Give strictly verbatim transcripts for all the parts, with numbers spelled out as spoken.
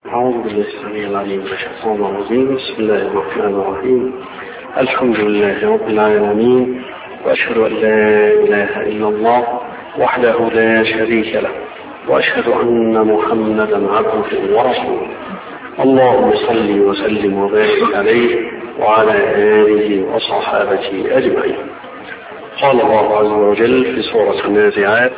أعوذ بالله السميع العليم من الشيطان الرجيم. بسم الله الرحمن الرحيم. الحمد لله رب العالمين، وأشهد أن لا إله إلا الله وحده لا شريك له، وأشهد أن محمدا عبده ورسوله. اللهم صل وسلم وبارك عليه وعلى آله وصحابته أجمعين. قال الله عز وجل في سورة النازعات: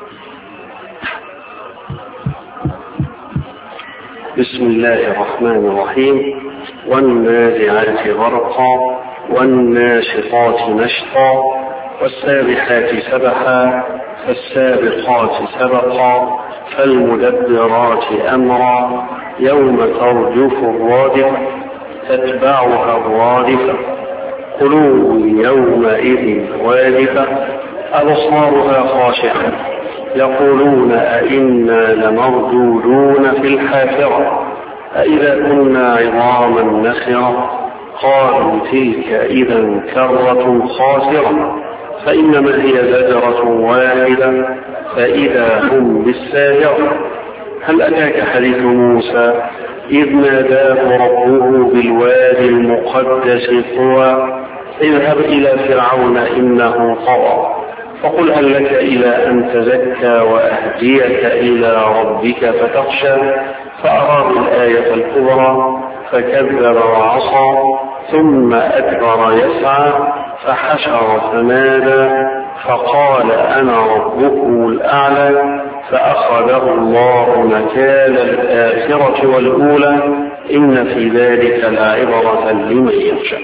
بسم الله الرحمن الرحيم: والنازعات غرقا والناشطات نشطا والسابحات سبحا فالسابقات سبقا فالمدبرات أمرا يوم ترجف الرادفة تتبعها الرادفة قلوب يومئذ واجفة أبصارها خاشعة يقولون أئنا لمردودون في الحافرة أئذا كنا عظاما نخرة قالوا تلك إذا كرة خاسرة فإنما هي زجرة واحدة فإذا هم بالساهرة. هل أتاك حديث موسى إذ ناداه ربه بالوادي المقدس طوى اذهب إلى فرعون إنه طغى فقل هل لك إلى أن تزكى وأهديك إلى ربك فتخشى فأراد الآية الكبرى فكذب وعصى ثم أدبر يسعى فحشر فنادى فقال أنا ربكم الأعلى فأخذه الله نكال الآخرة والأولى إن في ذلك لعبرة لمن يخشى.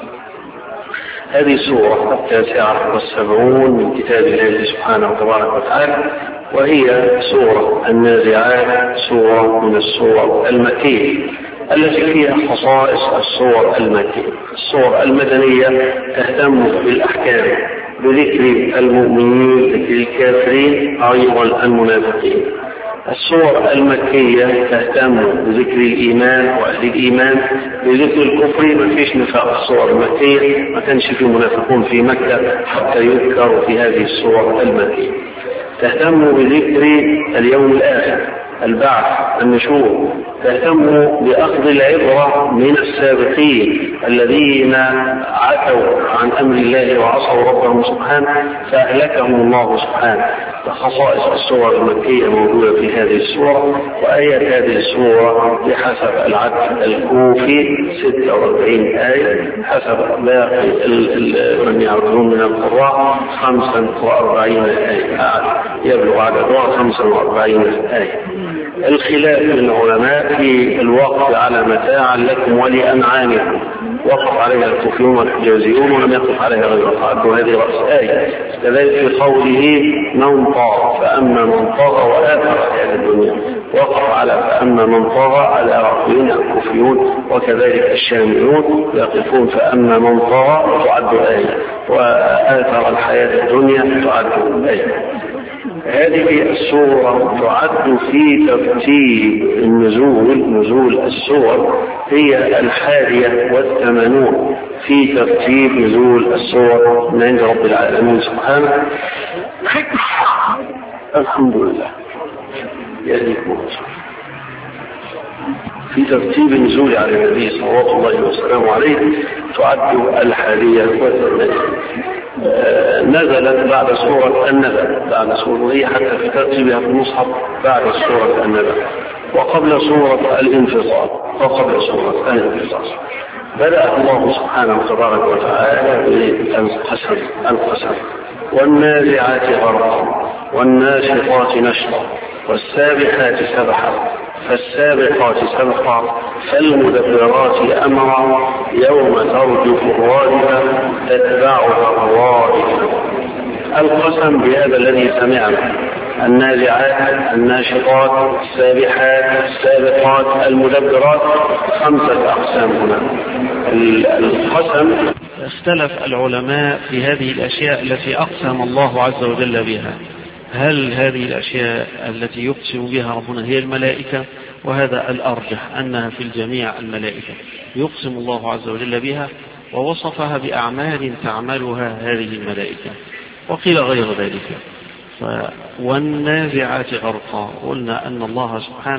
هذه السورة التاسعة والسبعون من كتاب الله سبحانه وتبارك وتعالى، وهي سورة النازعات، سورة من السور المكية التي فيها خصائص السور المكية. السور المدنية تهتم بالأحكام بذكر المؤمنين، ذكر الكافرين، أيضا المنافقين. السور المكية تهتم بذكر الإيمان وأهل الإيمان، بذكر الكفر. ما فيش نفاق السور المكية، ما كانش في منافقون في مكة حتى يذكروا في هذه السور المكية. تهتم بذكر اليوم الآخر، البعث، النشور. تهتم بأخذ العبرة من السابقين الذين عتوا عن أمر الله وعصوا ربهم سبحانه فأهلكهم الله سبحانه. خصائص السور المكية موجودة في هذه السورة، وآيات هذه السورة بحسب العدد الكوفي ستة وأربعين آية، حسب باقي من يعرفون من القراء خمسة وأربعين آية، يبلغ عددها خمسة وأربعين آية. الخلاف للعلماء في الوقف على متاعا لكم ولأنعامكم، وقف عليها الكوفيون والحجازيون ولم يقف عليها غيرها، وهذه رأس آية. كذلك في قوله من طاغ فأما من طاغ وآثر حياة الدنيا، وقف على فأما من طاغ على رأيين الكوفيون، وكذلك الشاميون يقفون فأما من طاغ تعد آية، وآثر الحياة الدنيا تعد آية. هذه السورة تعد في ترتيب النزول، نزول السور هي الحادية والثمانون في ترتيب نزول السور من عند رب العالمين سبحانه. الحمد لله يهديكم في ترتيب النزول على النبي صلوات الله وسلامه عليه تعد الحادية والثمانين. نزلت بعد سورة النبأ، بعد سورة هي حتى في ترتيبها في المصحف بعد سورة النبأ، وقبل سورة الانفصال، وقبل سورة الانفصال. بدأ الله سبحانه وتبارك وتعالى بالقسم، القسم والنازعات غرقا والناشطات نشطا والسابحات سبحا فالسابقات سبقا فالمدبرات أمرا يوم ترجف الرادفة تتبعها الرادفة. القسم بهذا الذي سمعنا: النازعات، الناشطات، السابحات، السابقات، المدبرات، خمسة أقسام هنا. القسم اختلف العلماء في هذه الأشياء التي أقسم الله عز وجل بها. هل هذه الأشياء التي يقسم بها ربنا هي الملائكة؟ وهذا الأرجح أنها في الجميع الملائكة يقسم الله عز وجل بها، ووصفها بأعمال تعملها هذه الملائكة. وقيل غير ذلك. والنازعات غرقا، قلنا أن الله سبحانه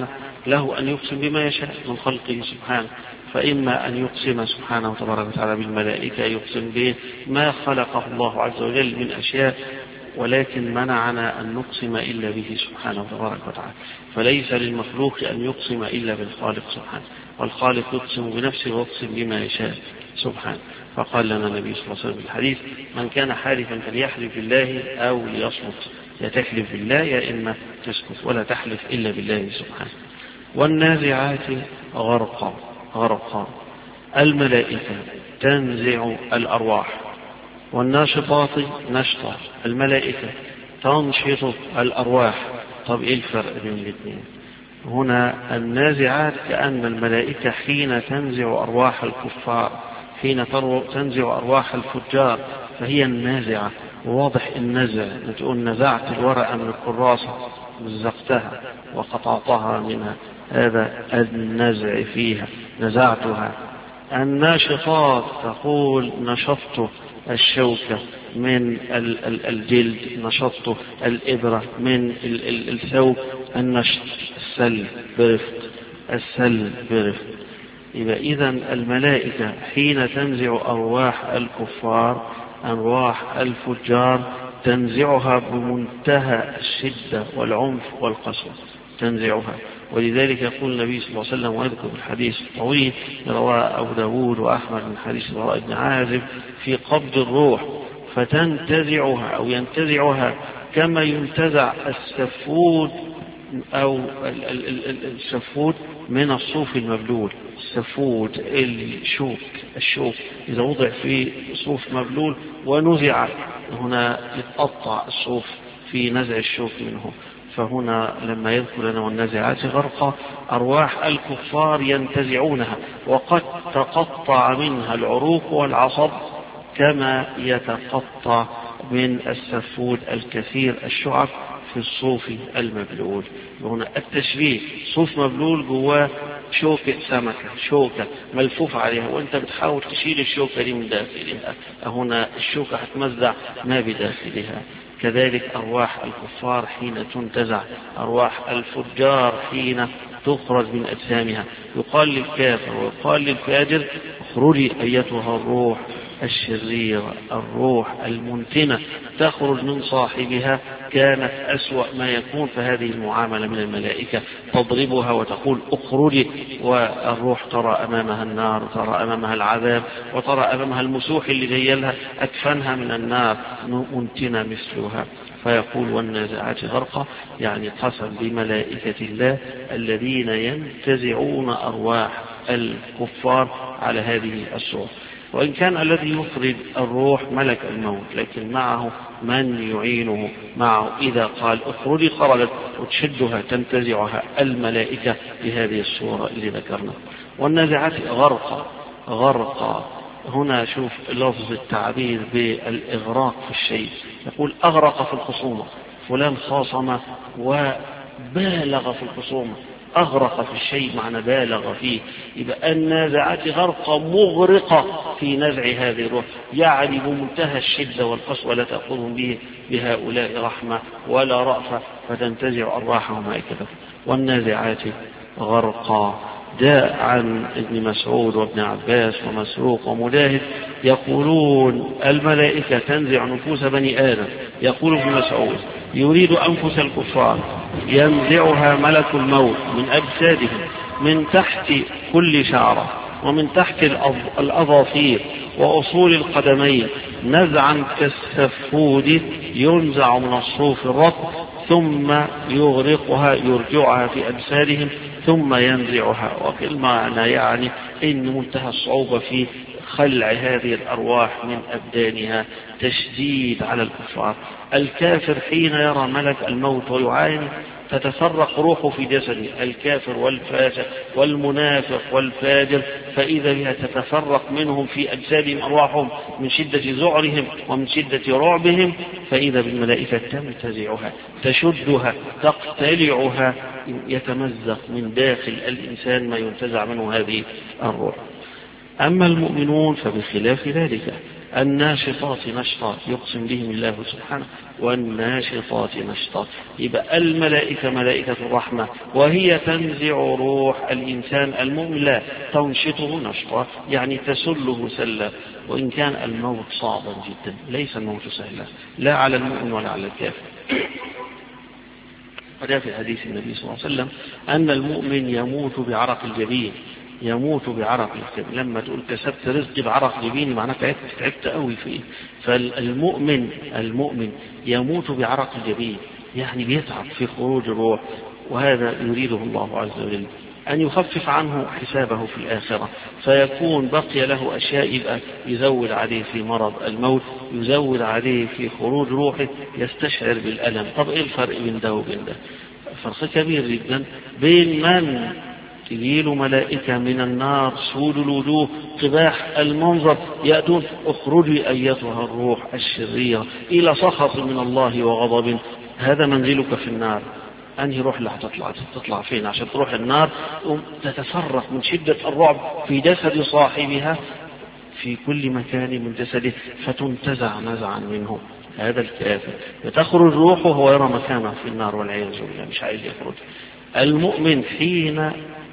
له أن يقسم بما يشاء من خلقه سبحانه، فإما أن يقسم سبحانه تبارك وتعالى بالملائكة، يقسم بما خلقه الله عز وجل من أشياء، ولكن منعنا أن نقسم إلا به سبحانه تبارك وتعالى، فليس للمخلوق أن يقسم إلا بالخالق سبحانه، والخالق يقسم بنفسه ويقسم بما يشاء سبحانه. فقال لنا النبي صلى الله عليه وسلم في الحديث: من كان حالفا فليحلف بالله أو ليصمت، يا تحلف بالله يا إما تسكت، ولا تحلف إلا بالله سبحانه. والنازعات غرقا غرقا، الملائكة تنزع الأرواح، والناشطات نشطا، الملائكة تنشط الأرواح. طب إيه الفرق بين الاثنين؟ هنا النازعات كأن الملائكة حين تنزع أرواح الكفار، حين تنزع أرواح الفجار، فهي النازعة. واضح النزع، تقول نزعت الورقة من الكراسة، مزقتها وقطعتها منها، هذا النزع فيها، نزعتها. الناشطات تقول نشطت الشوكة من الجلد، نشطت الإبرة من الثوب، النشط السل برفق، السل برفق. إذا إذن الملائكة حين تنزع أرواح الكفار، أرواح الفجار، تنزعها بمنتهى الشدة والعنف والقسوة، تنزعها. ولذلك يقول النبي صلى الله عليه وسلم، ويذكر الحديث الطويل رواه أبو داود وأحمد من حديث البراء بن عازب في قبض الروح، فتنتزعها أو ينتزعها كما ينتزع السفود أو السفود من الصوف المبلول. السفود الشوك، الشوك إذا وضع في صوف مبلول ونزع، هنا يتقطع الصوف في نزع الشوك منه. فهنا لما يذكر لنا والنازعات غرقا، أرواح الكفار ينتزعونها، وقد تقطع منها العروق والعصب كما يتقطع من السفود الكثير الشعب في الصوف المبلول. هنا التشبيه، صوف مبلول جواه شوكة سمكة، شوكة ملفوف عليها، وانت بتحاول تشيل الشوكة دي من داخلها، هنا الشوكة هتمزع ما بداخلها. كذلك أرواح الكفار حين تنتزع، أرواح الفجار حين تخرج من أجسامها. يقال للكافر ويقال للفاجر: اخرجي أيتها الروح الشريرة، الروح المنتنة، تخرج من صاحبها، كانت أسوأ ما يكون. فهذه المعاملة من الملائكة، تضربها وتقول اخرجي، والروح ترى أمامها النار، ترى أمامها العذاب، وترى أمامها المسوح اللي جاي لها أكفنها من النار منتنة مثلها. فيقول والنازعات غرقا، يعني قسم بملائكة الله الذين ينتزعون أرواح الكفار على هذه الصورة. وإن كان الذي يخرج الروح ملك الموت، لكن معه من يعينه معه، إذا قال اخرجي خرجت، وتشدها تنتزعها الملائكة بهذه الصورة اللي ذكرنا. والنازعات غرقا غرقا، هنا شوف لفظ التعبير بالإغراق في الشيء، يقول أغرق في الخصومة، فلان خاصم وبالغ في الخصومة، أغرق في الشيء معنى بالغ فيه. يبقى النازعات غرقة مغرقة في نزع هذه الروح، يعني بمنتهى الشدة والقسوة، لا تأخذهم به بهؤلاء رحمة ولا رأفة، فتنتزع أرواحهم هكذا. والنازعات غرقا، جاء عن ابن مسعود وابن عباس ومسروق ومجاهد يقولون الملائكة تنزع نفوس بني آدم. يقول ابن مسعود: يريد أنفس الكفار، ينزعها ملك الموت من أجسادهم، من تحت كل شعرة، ومن تحت الأظافير وأصول القدمين، نزعا كالسفود ينزع من الصوف الرطب، ثم يغرقها، يرجعها في أجسادهم، ثم ينزعها. وكلمة يعني إن منتهى الصعوبة في خلع هذه الأرواح من أبدانها، تشديد على الكفار. الكافر حين يرى ملك الموت ويعاني تتفرق روحه في جسده، الكافر والفاسق والمنافق والفاجر، فإذا بها تتفرق منهم في أجسادهم أرواحهم من شدة ذعرهم ومن شدة رعبهم، فإذا بالملائكة تنتزعها، تشدها، تقتلعها، يتمزق من داخل الإنسان ما ينتزع منه هذه الروح. أما المؤمنون فبخلاف ذلك، الناشطات نشطا يقسم بهم الله سبحانه والناشطات نشطا. يبقى الملائكة ملائكة الرحمة وهي تنزع روح الإنسان المؤمن لا تنشطه نشطا، يعني تسله سلا، وإن كان الموت صعبا جدا ليس الموت سهلا لا على المؤمن ولا على الكافر. وجاء في حديث النبي صلى الله عليه وسلم أن المؤمن يموت بعرق الجبين، يموت بعرق الجبين. لما تقول كسبت رزقي بعرق جبيني معناه تعبت تعبت قوي فيه. فالمؤمن المؤمن يموت بعرق الجبين، يعني بيتعب في خروج الروح، وهذا يريده الله عز وجل أن يخفف عنه حسابه في الآخرة، فيكون بقي له أشياء يبقى يزود عليه في مرض الموت، يزود عليه في خروج روحه، يستشعر بالألم. طب إيه الفرق بين ده وبين ده؟ فرق كبير جدا بين من تجيله ملائكة من النار سود الوجوه قباح المنظر يأتون اخرجي أيتها الروح الشريرة إلى سخط من الله وغضب، هذا منزلك في النار. أنهي روح اللي هتطلع تطلع فين عشان تروح النار؟ تتفرق من شدة الرعب في جسد صاحبها في كل مكان من جسده فتنتزع نزعا منه. هذا الكافر تخرج روحه وهو يرى مكانه في النار والعياذ بالله مش عايز يخرج. المؤمن حين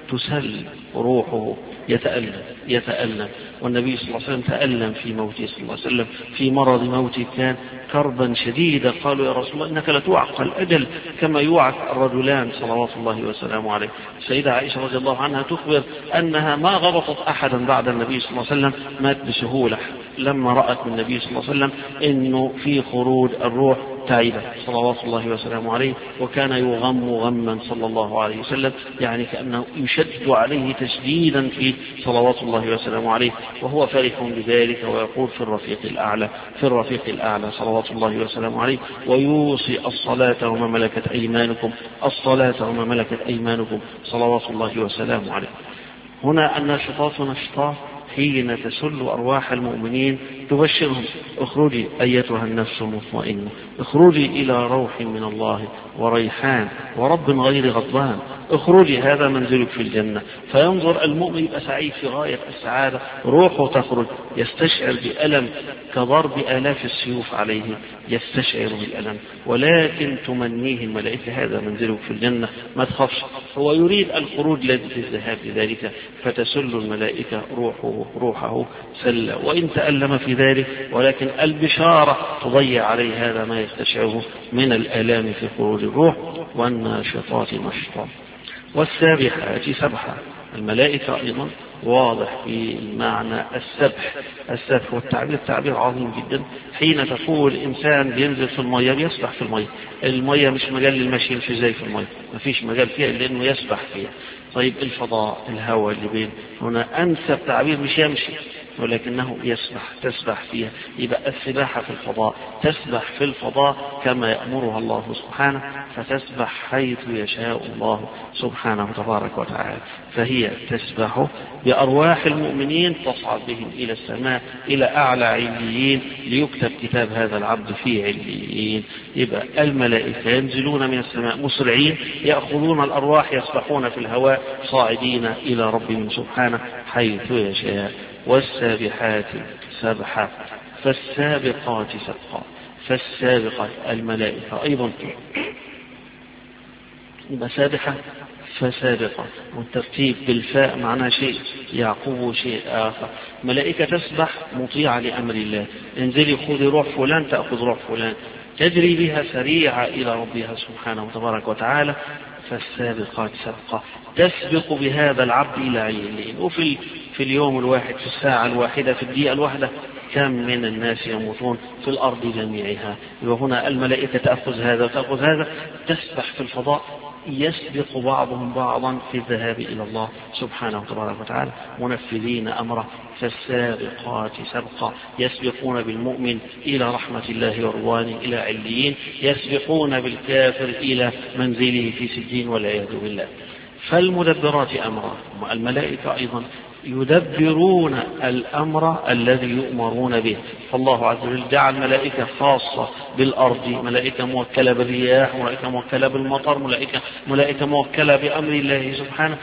تسل روحه يتألم يتألم والنبي صلى الله عليه وسلم تألم في موته صلى الله عليه وسلم، في مرض موته كان كربا شديدا. قالوا يا رسول الله إنك لتوعق الأجل كما يوعق الرجلان صلوات الله وسلامه عليه. السيدة عائشة رضي الله عنها تخبر أنها ما غبطت أحدا بعد النبي صلى الله عليه وسلم مات بسهولة لما رأت من النبي صلى الله عليه وسلم إنه في خروج الروح تعيبة صلوات الله وسلامه عليه، وكان يغم غما صلى الله عليه وسلم، يعني كأنه يشد عليه تشديدا في صلوات الله وسلامه عليه، وهو فرح بذلك ويقول في الرفيق الأعلى في الرفيق الأعلى صلوات الله وسلامه عليه، ويوصي الصلاة وما ملكت أيمانكم الصلاة وما ملكت أيمانكم صلوات الله وسلامه عليه. هنا الناشطات نشطات حين تسل أرواح المؤمنين تبشرهم اخرجي أيتها النفس المطمئنة اخرجي إلى روح من الله وريحان ورب غير غضبان، اخرجي هذا منزلك في الجنة. فينظر المؤمن يبقى سعيد في غاية السعادة، روحه تخرج يستشعر بألم كضرب آلاف السيوف عليه، يستشعر بالألم، ولكن تمنيه الملائكة هذا منزلك في الجنة ما تخافش. هو يريد الخروج للذهاب لذلك فتسل الملائكة روحه روحه سلا، وإن تألم في ذلك ولكن البشارة تضيع عليه هذا ما يستشعره من الآلام في خروج الروح. والناشطات نشطا والسابحات سبحا. الملائكة أيضا واضح في معنى السبح. السبح والتعبير تعبير عظيم جدا. حين تقول إنسان بينزل في المية بيسبح في المية، المية مش مجال للمشي في زي في المية، ما فيش مجال فيها إلا إنه يسبح فيها. طيب الفضاء الهواء اللي بين هنا أنسب تعبير مش يمشي ولكنه يسبح تسبح فيها. يبقى السباحة في الفضاء تسبح في الفضاء كما يأمرها الله سبحانه، فتسبح حيث يشاء الله سبحانه تبارك وتعالى. فهي تسبح بأرواح المؤمنين تصعد بهم إلى السماء إلى أعلى عليين ليكتب كتاب هذا العبد في عليين. يبقى الملائكة ينزلون من السماء مسرعين يأخذون الأرواح يسبحون في الهواء صاعدين إلى ربهم سبحانه حيث يشاء. والسابحات سبحا فالسابقات سبقا. فالسابقات الملائكة أيضا يبقى سابحة فسابقة، والترتيب بالفاء معناه شيء يعقوب شيء آخر. ملائكة تسبح مطيعة لأمر الله، انزلي خذي روح فلان تأخذ روح فلان، تجري بها سريعة إلى ربها سبحانه وتبارك وتعالى. فالسابقات سبقا تسبق بهذا العبد إلى عليين. وفي في اليوم الواحد في الساعة الواحدة في الدقيقة الواحدة كم من الناس يموتون في الأرض جميعها. وهنا الملائكة تأخذ هذا وتأخذ هذا، تسبح في الفضاء، يسبق بعضهم بعضا في الذهاب إلى الله سبحانه وتبارك وتعالى منفذين أمره. فالسابقات سبقا يسبقون بالمؤمن إلى رحمة الله ورضوانه إلى عليين، يسبقون بالكافر إلى منزله في سجين والعياذ بالله. فالمدبرات أمره. الملائكة أيضا يدبرون الأمر الذي يؤمرون به. فالله عز وجل جعل ملائكة خاصة بالأرض، ملائكة موكلة بالرياح، ملائكة موكلة بالمطر، ملائكة, ملائكة موكلة بأمر الله سبحانه،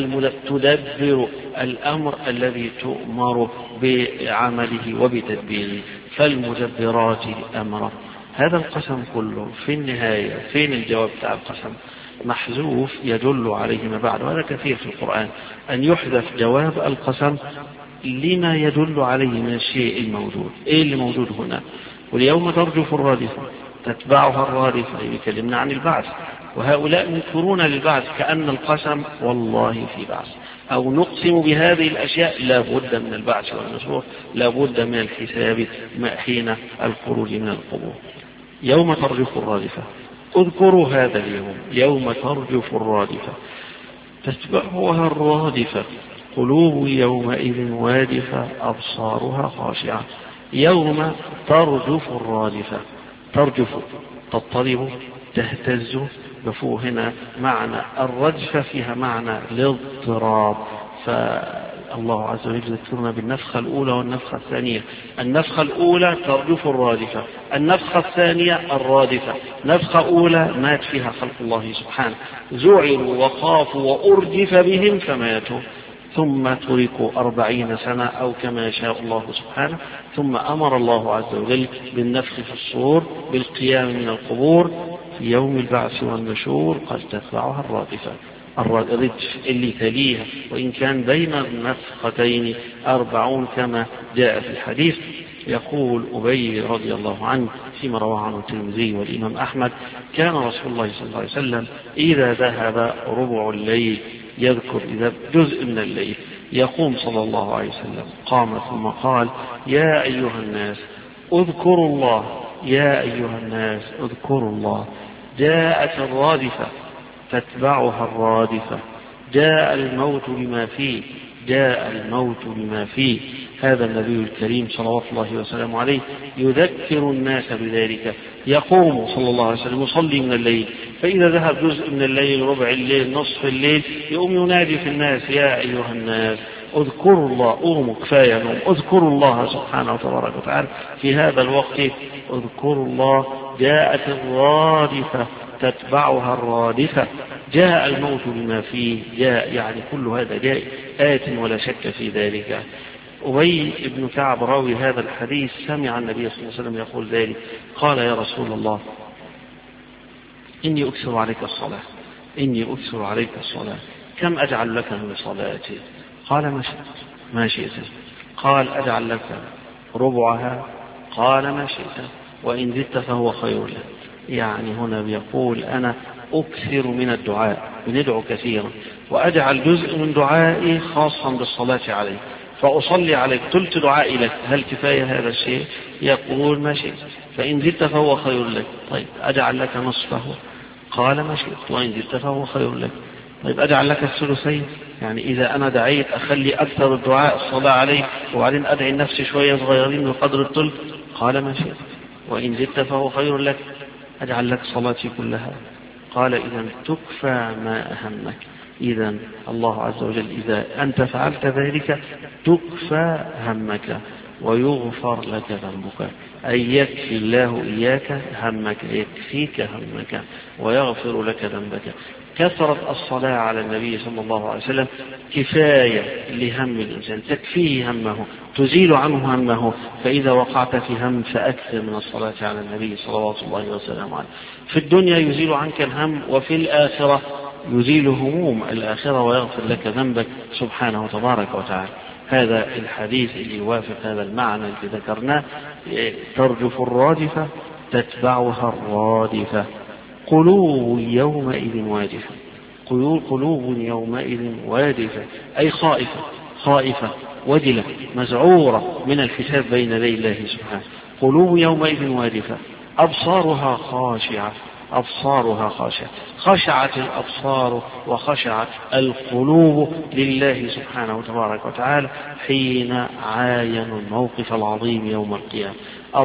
تدبر الأمر الذي تؤمر بعمله وبتدبيره. فالمدبرات أمرا. هذا القسم كله في النهاية فين الجواب بتاع القسم؟ محذوف يدل عليه ما بعد. وهذا كثير في القرآن أن يحذف جواب القسم لما يدل عليه من الشيء الموجود. إيه اللي موجود هنا؟ واليوم ترجف الرادفة تتبعها الرادفة، يكلمنا عن البعث، وهؤلاء منكرون للبعث كأن القسم والله في بعث، أو نقسم بهذه الأشياء لا بد من البعث والنشور، لا بد من الحساب حين الخروج من القبور. يوم ترجف الرادفة، اذكروا هذا اليوم، يوم ترجف الرادفة تتبعها الرادفة، قلوب يومئذ وادفة أبصارها خاشعة. يوم ترجف الرادفة، ترجف تضطرب تهتز، بفوه هنا معنى الرجفة فيها معنى الاضطراب. فالله عز وجل يذكرنا بالنفخة الأولى والنفخة الثانية. النفخة الأولى ترجف الرادفة، النفخة الثانية الرادفة. نفخة أولى مات فيها خلق الله سبحانه، زعلوا وخافوا وأرجف بهم فماتوا، ثم تركوا أربعين سنة أو كما يشاء الله سبحانه، ثم أمر الله عز وجل بالنفخ في الصور بالقيام من القبور في يوم البعث والنشور، قد تتبعها الرادفة، الرادفة اللي تليها، وإن كان بين النفختين أربعون كما جاء في الحديث. يقول أبي رضي الله عنه فيما رواه عنه الترمذي والإمام أحمد: كان رسول الله صلى الله عليه وسلم إذا ذهب ربع الليل يذكر إذا جزء من الليل يقوم صلى الله عليه وسلم، قام ثم قال: يا أيها الناس اذكروا الله، يا أيها الناس اذكروا الله، جاءت الرادفة تتبعها الرادفة، جاء الموت بما فيه، جاء الموت بما فيه. هذا النبي الكريم صلوات الله وسلامه عليه يذكر الناس بذلك. يقوم صلى الله عليه وسلم يصلي من الليل، فإذا ذهب جزء من الليل، ربع الليل، نصف الليل، يقوم ينادي في الناس: يا أيها الناس اذكروا الله، قوموا كفاية نوم، اذكروا الله سبحانه وتبارك وتعالى في هذا الوقت، اذكروا الله. جاءت الرادفة تتبعها الرادفة، جاء الموت بما فيه، جاء يعني كل هذا جاء آت ولا شك في ذلك. أبي بن كعب راوي هذا الحديث سمع النبي صلى الله عليه وسلم يقول ذلك، قال: يا رسول الله إني أكثر عليك الصلاة، إني أكثر عليك الصلاة، كم أجعل لك من صلاتي؟ قال: ما شئت، ما شئت. قال: أجعل لك ربعها؟ قال: ما شئت، وإن زدت فهو خير لك. يعني هنا بيقول: أنا أكثر من الدعاء، بندعو كثيرا، وأجعل جزء من دعائي خاصا بالصلاة عليك، فأصلي عليك ثلث دعائي لك، هل كفاية هذا الشيء؟ يقول: ما شئت، فإن زدت فهو خير لك. طيب أجعل لك نصفه؟ قال: ما شئت، وإن زدت فهو خير لك. طيب أجعل لك الثلثين؟ يعني إذا أنا دعيت أخلي أكثر الدعاء الصلاة عليه، وبعدين أدعي النفس شوية صغيرين بقدر الثلث؟ قال: ما شئت، وإن زدت فهو خير لك. أجعل لك صلاتي كلها؟ قال: إذا تكفى ما أهمك. إذا الله عز وجل إذا أنت فعلت ذلك تكفى همك ويغفر لك ذنبك، أي يكفي الله إياك همك، يكفيك همك ويغفر لك ذنبك. كثرة الصلاة على النبي صلى الله عليه وسلم كفاية لهم الإنسان، تكفيه همه، تزيل عنه همه. فإذا وقعت في هم فأكثر من الصلاة على النبي صلوات الله وسلامه عليه. في الدنيا يزيل عنك الهم، وفي الآخرة يزيل هموم الآخرة ويغفر لك ذنبك سبحانه وتبارك وتعالى. هذا الحديث اللي يوافق هذا المعنى الذي ذكرناه: ترجف الرادفة تتبعها الرادفة، قلوب يومئذ واجفة، قلوب يومئذ واجفة أي خائفة، خائفة وجلة مزعورة من الحساب بين يدي الله سبحانه. قلوب يومئذ واجفة أبصارها خاشعة، أبصارها خاشعة، خشعت الأبصار وخشعت القلوب لله سبحانه وتبارك وتعالى حين عاينوا الموقف العظيم يوم القيامة.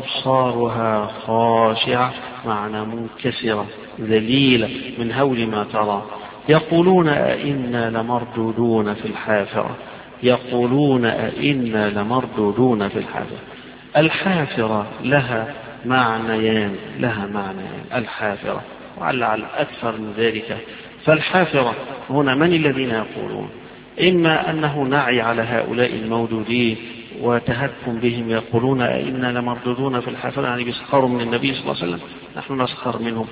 أبصارها خاشعة معنى منكسرة ذليلة من هول ما ترى. يقولون أئنا لمردودون في الحافرة، يقولون أئنا لمردودون في الحافرة. الحافرة لها معنيان لها معنيان الحافرة وعلى أكثر من ذلك. فالحافرة هنا من الذين يقولون؟ إما أنه نعي على هؤلاء الموجودين وتهكم بهم، يقولون إنا لمردودون في الحافرة، يعني بيسخروا من النبي صلى الله عليه وسلم، نحن نسخر منهم،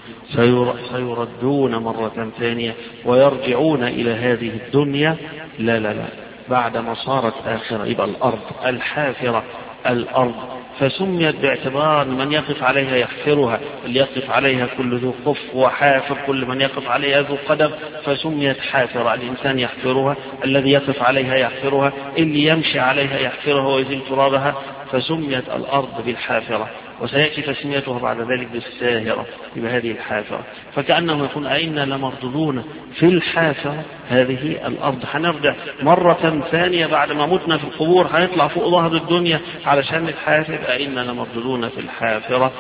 سيردون مرة ثانية ويرجعون إلى هذه الدنيا. لا لا لا، بعدما صارت آخرة يبقى الأرض الحافرة الأرض، فسميت باعتبار من يقف عليها يحفرها، اللي يقف عليها كل ذو خف وحافر، كل من يقف عليها ذو قدم، فسميت حافرة. الإنسان يحفرها، الذي يقف عليها يحفرها، اللي يمشي عليها يحفرها ويزيل ترابها، فسميت الأرض بالحافرة. وسيأتي تسميتها بعد ذلك بالساهرة، يبقى هذه الحافرة. فكأنه يقول أئنا لمردودون في الحافرة، هذه الأرض هنرجع مرة ثانية بعد ما متنا في القبور، هنطلع فوق ظهر الدنيا علشان الحافر، أئنا لمردودون في الحافرة.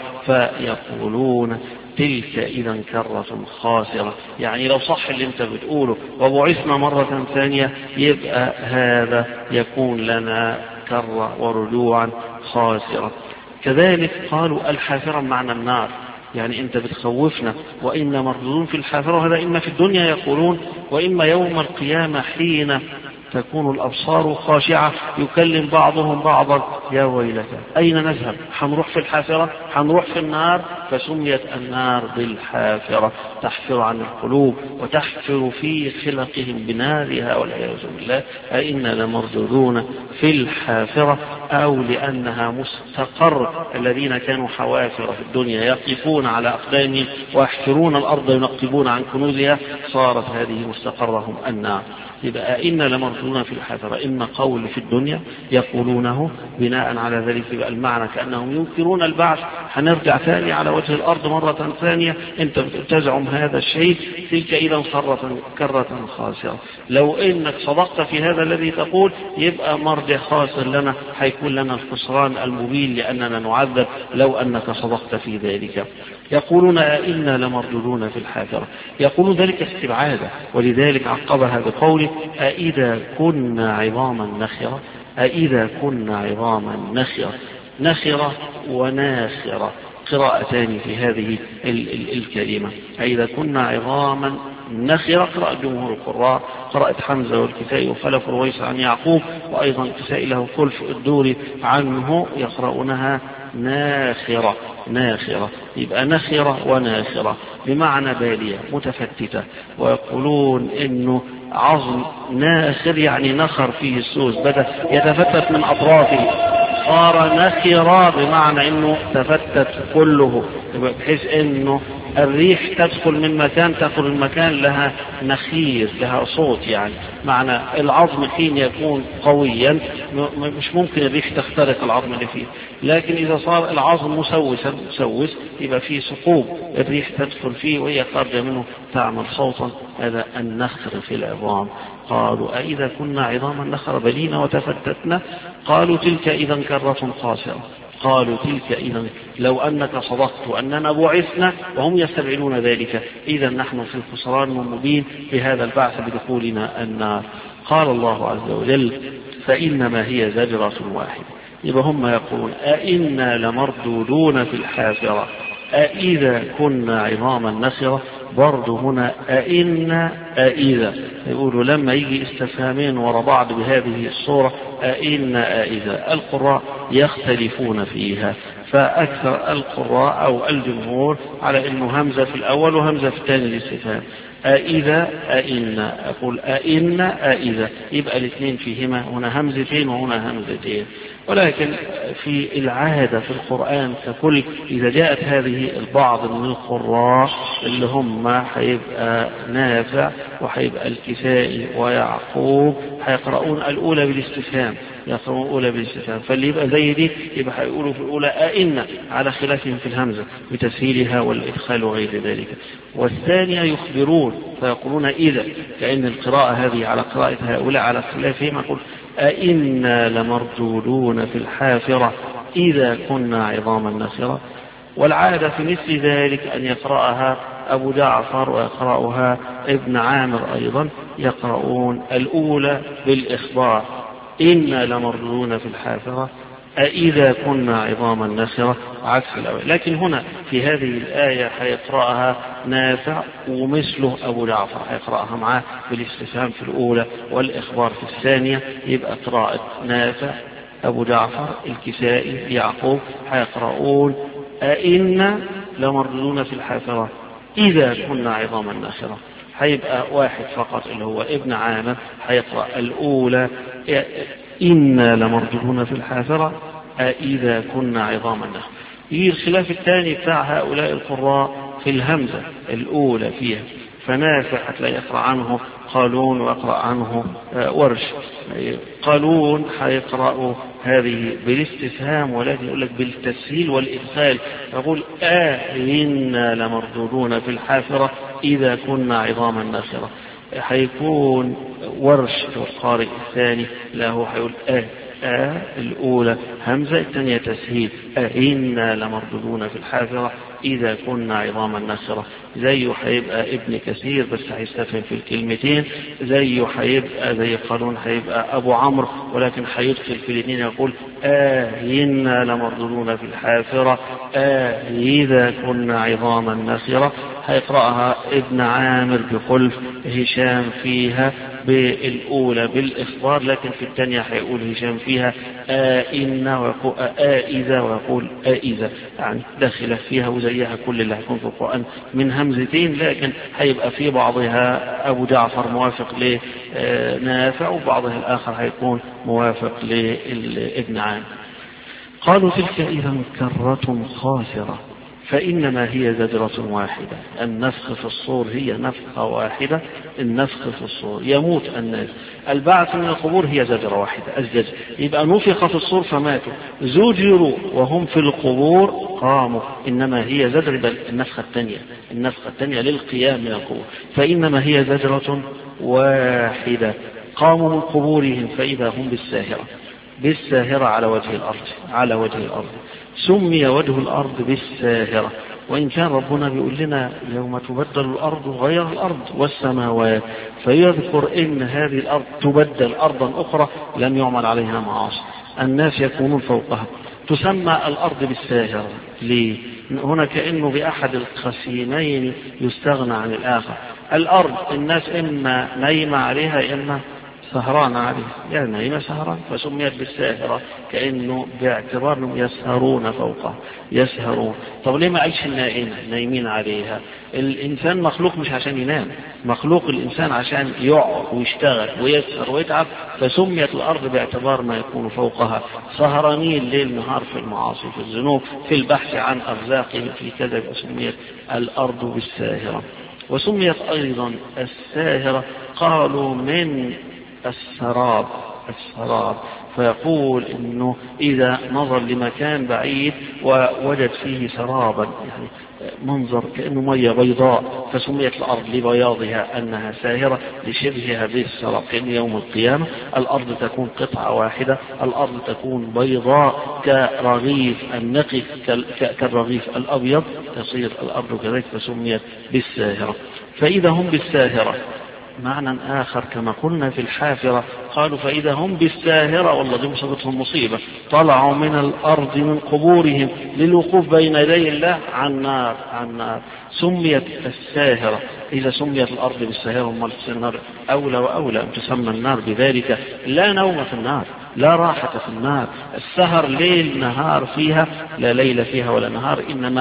فيقولون تلك إذا كرة خاسرة، يعني لو صح اللي انت بتقوله وبعثنا مرة ثانية يبقى هذا يكون لنا كرة ورجوعا خاسرة. كذلك قالوا الحافرة معنى النار، يعني انت بتخوفنا وإنا مردودون في الحافرة، وهذا إما في الدنيا يقولون وإما يوم القيامة حين تكون الأبصار خاشعة يكلم بعضهم بعضا يا ويلك أين نذهب، حنروح في الحافرة، حنروح في النار. فسميت النار بالحافرة، تحفر عن القلوب وتحفر في خلقهم بنارها والعياذ بالله. أئنا لمردودون في الحافرة، أو لأنها مستقر الذين كانوا حوافر في الدنيا يقفون على أقدامهم ويحفرون الأرض ينقبون عن كنوزها، صارت هذه مستقرهم النار. يبقى إنا لمردودون في الحافرة، إما قول في الدنيا يقولونه بناء على ذلك، يبقى المعنى كأنهم ينكرون البعث، هنرجع ثاني على وجه الأرض مرة ثانية، أنت تزعم هذا الشيء، تلك إذا كرة كرة خاسرة. لو إنك صدقت في هذا الذي تقول يبقى مرجع خاسر لنا، حيكون لنا الخسران المبين لأننا نعذب لو أنك صدقت في ذلك. يقولون إنا لمردودون في الحافرة، يقولون ذلك استبعادا، ولذلك عقبها بقوله أإذا كنا عظاما نخرة. أإذا كنا عظاما نخرة، نخرة وناخرة قراءتان في هذه ال ال الكلمة. أإذا كنا عظاما نخرة قراءة جمهور القراء، قراءة حمزة والكسائي وخلف رويس عن يعقوب، وأيضا الكسائي له خلف الدوري عنه يقرؤونها ناخرة ناخرة. يبقى نخرة وناخرة بمعنى بالية متفتتة. ويقولون إنه عظم ناخر يعني نخر فيه السوس، بدأ يتفتت من أطرافه، صار نخرة بمعنى إنه تفتت كله، بحيث إنه الريح تدخل من مكان تدخل من مكان لها نخير لها صوت، يعني معنى العظم حين يكون قويا مش ممكن الريح تخترق العظم اللي فيه، لكن إذا صار العظم مسوسا مسوس يبقى فيه ثقوب الريح تدخل فيه وهي خارجة منه تعمل صوتا، هذا النخر في العظام. قالوا أئذا كنا عظاما نخر بلينا وتفتتنا، قالوا تلك إذا كرة خاسرة. قالوا تلك إذا لو أنك صدقت وأننا بعثنا، وهم يستبعدون ذلك، إذا نحن في الخسران المبين بهذا البعث بدخولنا النار. قال الله عز وجل فإنما هي زجرة واحدة. يبقى هم يقولون أئنا لمردودون في الحافرة أئذا كنا عظاما نخرة، برضو هنا أئنا أئذا، يقولوا لما يجي استفهامين وراء بعض بهذه الصورة أئنا أئذا، القراء يختلفون فيها، فأكثر القراء أو الجمهور على أنه همزة في الأول وهمزة في الثاني الاستفهام، أئذا أئنا، أقول أئنا أئذا، يبقى الاثنين فيهما هنا همزتين وهنا همزتين. ولكن في العادة في القرآن ككل إذا جاءت هذه البعض من القراء اللي هم هيبقى نافع وهيبقى الكسائي ويعقوب هيقرؤون الأولى بالاستفهام، يقرؤون الأولى بالاستفهام، فاللي يبقى زي دي يبقى هيقولوا في الأولى أئنا على خلافهم في الهمزة بتسهيلها والإدخال وغير ذلك، والثانية يخبرون فيقولون إذا، كأن القراءة هذه على قراءة هؤلاء على خلافهم، يقول أئنا لمردودون في الحافرة إذا كنا عظاما نخرة. والعادة في مثل ذلك أن يقرأها أبو جعفر ويقرأها ابن عامر أيضا، يقرؤون الأولى بالإخبار إنا لمردودون في الحافرة أإذا كنا عظاما نخرة عكس الأول. لكن هنا في هذه الآية هيقرأها نافع ومثله أبو جعفر هيقرأها معاه بالاستفهام في الأولى والإخبار في الثانية. يبقى قراءة نافع أبو جعفر الكسائي يعقوب هيقرؤون أئنا لمردودون في الحافرة إذا كنا عظاما نخرة. هيبقى واحد فقط اللي هو ابن عامر هيقرأ الأولى إنا لمردودون في الحافرة أإذا كنا عظاما نخرة. يجي الخلاف الثاني بتاع هؤلاء القراء في الهمزة الأولى فيها، فنافع هتلاقي يقرأ عنه قالون ويقرأ عنه ورش. قالون هيقرأوا هذه بالاستفهام ولكن يقول لك بالتسهيل والإدخال، يقول آئنا لمردودون في الحافرة إذا كنا عظاما نخرة. هيكون ورش القارئ الثاني له هيقول آه آه الأولى همزة الثانية تسهيل أئنا لمردودون في الحافرة إذا كنا عظاما نخرة. زيه هيبقى ابن كثير بس هيستفهم في الكلمتين، زيه هيبقى زي قانون هيبقى أبو عمرو ولكن هيدخل في الاثنين يقول آئنا لمردودون في الحافرة آه إذا كنا عظاما نخرة. هيقرأها ابن عامر بخلف، هشام فيها بالأولى بالإخبار لكن في الثانية هيقول هشام فيها آئنا ويقول آئذا ويقول آئذا، يعني داخلة فيها وزيها كل اللي هيكون في القرآن من همزتين، لكن هيبقى في بعضها أبو جعفر موافق لنافع وبعضها الآخر هيكون موافق لابن عامر. قالوا تلك إذا كرة خاسرة فإنما هي زجرة واحدة. النفخ في الصور هي نفخة واحدة، النفخ في الصور يموت الناس. البعث من القبور هي زجرة واحدة الزجر، يبقى نفخ في الصور فماتوا، زجروا وهم في القبور قاموا، إنما هي زجر بل النفخة الثانية النفخة الثانية للقيام من القبور، فإنما هي زجرة واحدة. قاموا من قبورهم فإذا هم بالساهرة بالساهرة على وجه الأرض على وجه الأرض. سمي وجه الأرض بالساهرة، وإن كان ربنا بيقول لنا يوم تبدل الأرض غير الأرض والسماوات، فيذكر إن هذه الأرض تبدل أرضا أخرى لم يعمل عليها معاصي، الناس يكونون فوقها. تسمى الأرض بالساهرة ليه؟ هنا كأنه بأحد القسيمين يستغنى عن الآخر. الأرض الناس إما نايمة عليها إما سهران عليه، يعني نايمة سهران فسميت بالساهرة كأنه باعتبار يسهرون فوقه يسهرون. طب ليه ما قالش النائمة نايمين عليها؟ الإنسان مخلوق مش عشان ينام، مخلوق الإنسان عشان يقعد ويشتغل ويسهر ويتعب، فسميت الأرض باعتبار ما يكون فوقها، سهرانين ليل نهار في المعاصي في الذنوب في البحث عن أرزاقهم في كذا، فسميت الأرض بالساهرة. وسميت أيضا الساهرة قالوا من السراب السراب فيقول إنه إذا نظر لمكان بعيد ووجد فيه سرابا، يعني منظر كأنه مية بيضاء، فسميت الأرض لبياضها أنها ساهرة لشبهها بالسراب، كأن يوم القيامة الأرض تكون قطعة واحدة، الأرض تكون بيضاء كرغيف النقي كالرغيف الأبيض، تصير الأرض كذلك فسميت بالساهرة. فإذا هم بالساهرة معنى آخر كما قلنا في الحافرة، قالوا فإذا هم بالساهرة، والله دي مصيبتهم مصيبة، طلعوا من الأرض من قبورهم للوقوف بين يدي الله عن نار عن نار. سميت الساهرة. إذا سميت الأرض بالساهرة وما النار أولى وأولى أن تسمى النار بذلك. لا نوم في النار، لا راحة في النار، السهر ليل نهار فيها، لا ليل فيها ولا نهار، إنما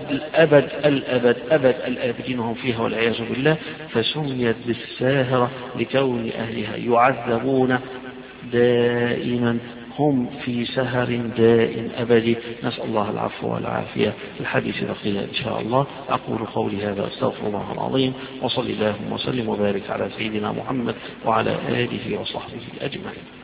أبد الأبد أبد الآبدين هم فيها والعياذ بالله. فسميت بالساهرة لكون أهلها يعذبون دائما، هم في سهر دائم أبدي، نسأل الله العفو والعافية. الحديث بقية إن شاء الله. أقول قولي هذا أستغفر الله العظيم، وصل اللهم وسلم وبارك على سيدنا محمد وعلى آله وصحبه أجمعين.